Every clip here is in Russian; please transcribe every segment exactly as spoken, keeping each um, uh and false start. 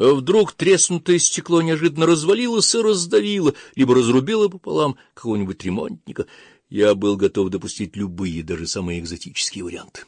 А вдруг треснутое стекло неожиданно развалилось и раздавило, либо разрубило пополам какого-нибудь ремонтника. Я был готов допустить любые, даже самые экзотические варианты.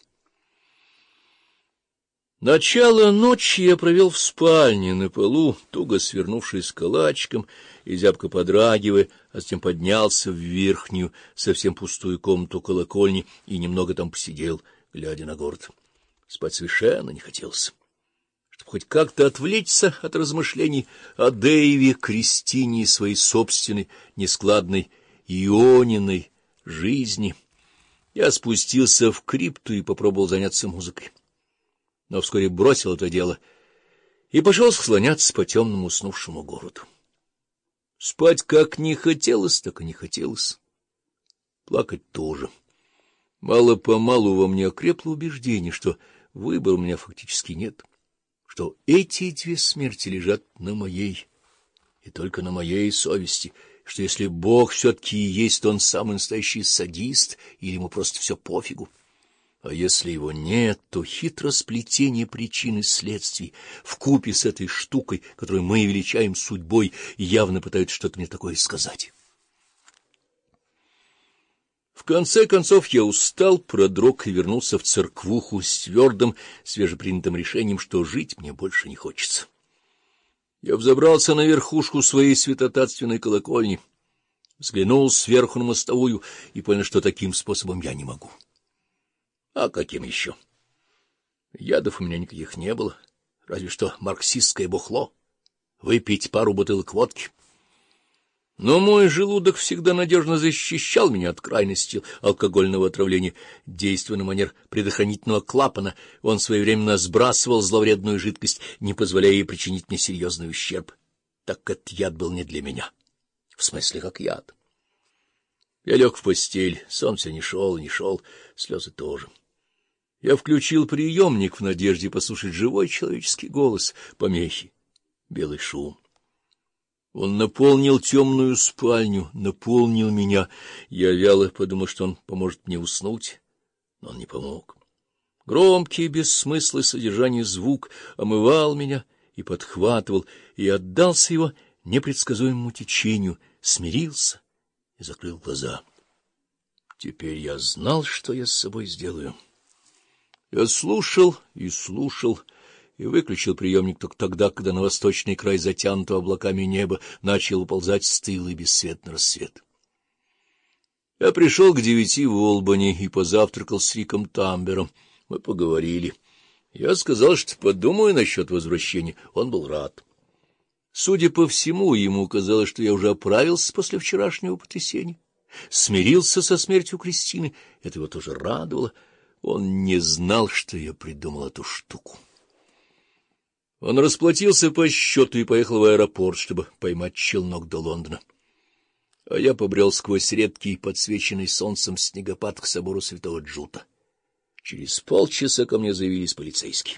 Начало ночи я провел в спальне на полу, туго свернувшись калачиком и зябко подрагивая, а затем поднялся в верхнюю, совсем пустую комнату колокольни и немного там посидел, глядя на город. Спать совершенно не хотелось. Чтобы хоть как-то отвлечься от размышлений о Дэйве, Кристине и своей собственной нескладной Иониной жизни, я спустился в крипту и попробовал заняться музыкой. Но вскоре бросил это дело и пошел склоняться по темному уснувшему городу. Спать как не хотелось, так и не хотелось. Плакать тоже. Мало-помалу во мне окрепло убеждение, что выбора у меня фактически нет, что эти две смерти лежат на моей, и только на моей совести, что если Бог все-таки и есть, то он самый настоящий садист, или ему просто все пофигу. А если его нет, то хитросплетение причин и следствий вкупе с этой штукой, которую мы величаем судьбой, явно пытаются что-то мне такое сказать. В конце концов я устал, продрог и вернулся в церквуху с твердым, свежепринятым решением, что жить мне больше не хочется. Я взобрался на верхушку своей святотатственной колокольни, взглянул сверху на мостовую и понял, что таким способом я не могу. А каким еще? Ядов у меня никаких не было, разве что марксистское бухло, выпить пару бутылок водки. Но мой желудок всегда надежно защищал меня от крайности алкогольного отравления. Действуя на манер предохранительного клапана, он своевременно сбрасывал зловредную жидкость, не позволяя ей причинить мне серьезный ущерб, так как этот яд был не для меня. В смысле, как яд. Я лег в постель, сон все не шел, не шел, слезы тоже. Я включил приемник в надежде послушать живой человеческий голос, помехи, белый шум. Он наполнил темную спальню, наполнил меня. Я вяло подумал, что он поможет мне уснуть, но он не помог. Громкий, без смысла и содержания звук омывал меня и подхватывал, и отдался его непредсказуемому течению, смирился и закрыл глаза. Теперь я знал, что я с собой сделаю. Я слушал и слушал, и выключил приемник только тогда, когда на восточный край затянутого облаками неба начал уползать стылый бесцветный рассвет. Я пришел к девяти в Олбани и позавтракал с Риком Тамбером. Мы поговорили. Я сказал, что подумаю насчет возвращения. Он был рад. Судя по всему, ему казалось, что я уже оправился после вчерашнего потрясения, смирился со смертью Кристины. Это его тоже радовало. Он не знал, что я придумал эту штуку. Он расплатился по счету и поехал в аэропорт, чтобы поймать челнок до Лондона. А я побрел сквозь редкий, подсвеченный солнцем снегопад к собору Святого Джута. Через полчаса ко мне заявились полицейские.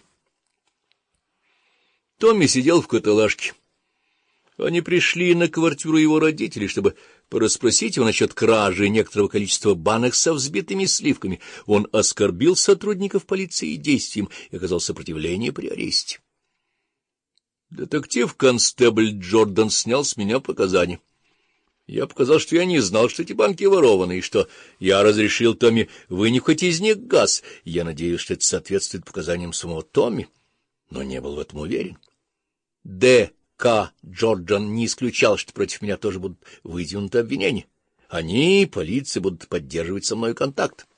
Томми сидел в каталажке. Они пришли на квартиру его родителей, чтобы порасспросить его насчет кражи некоторого количества банок со взбитыми сливками. Он оскорбил сотрудников полиции действием и оказал сопротивление при аресте. Детектив-констебль Джордан снял с меня показания. Я показал, что я не знал, что эти банки ворованы, и что я разрешил Томми вынюхать из них газ. Я надеюсь, что это соответствует показаниям самого Томми, но не был в этом уверен. Д. К. Джордан не исключал, что против меня тоже будут выдвинуты обвинения. Они, полиция, будут поддерживать со мной контакт.